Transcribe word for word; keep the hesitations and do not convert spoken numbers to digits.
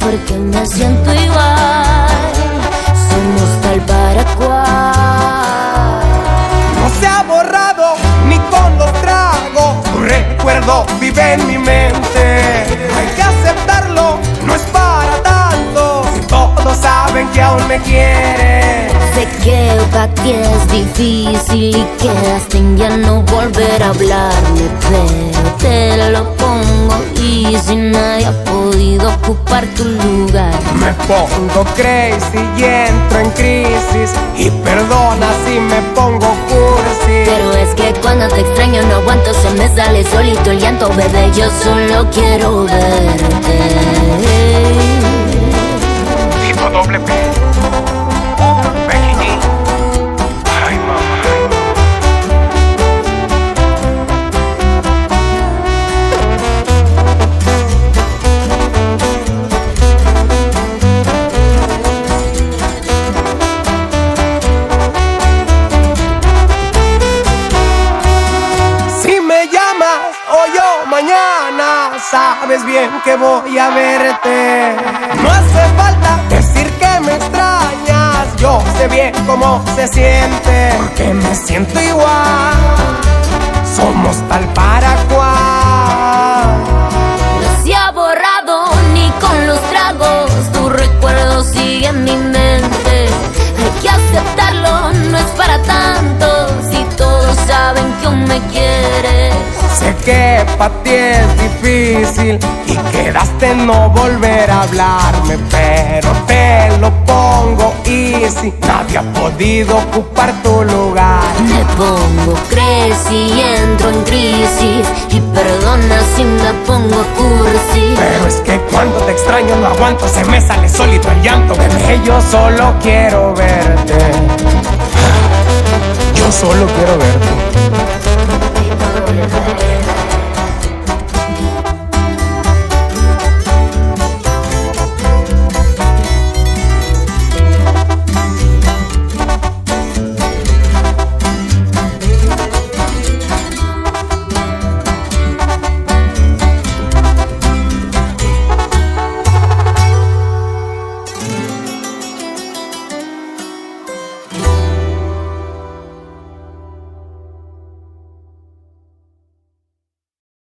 porque me siento igual. Somos tal para cual. No se ha borrado ni con los tragos, tu recuerdo vive en mi mente. Hay que aceptarlo, no es para tanto, si todos saben que aún me quieres. Sé que para ti es difícil y quedaste en ya no volver a hablarme, pero te lo pongo y si nadie ha podido ocupar tu lugar. Me pongo crazy y entro en crisis, y perdona si me pongo cursi, pero es que cuando te extraño no aguanto, se me sale solito el llanto, bebé, yo solo quiero verte. Tipo doble P. Mañana sabes bien que voy a verte. No hace falta decir que me extrañas, yo sé bien cómo se siente, porque me siento igual. Somos tal para cual. No se ha borrado ni con los tragos, tu recuerdo sigue en mi mente. Hay que aceptarlo, no es para tanto, si todos saben que aún me quieres. Sé que para ti es difícil y quedaste en no volver a hablarme, pero te lo pongo easy, nadie ha podido ocupar tu lugar. Me pongo crazy y entro en crisis, y perdona si me pongo cursi, pero es que cuando te extraño no aguanto, se me sale solito el llanto. Bebé, yo solo quiero verte. Yo solo quiero verte.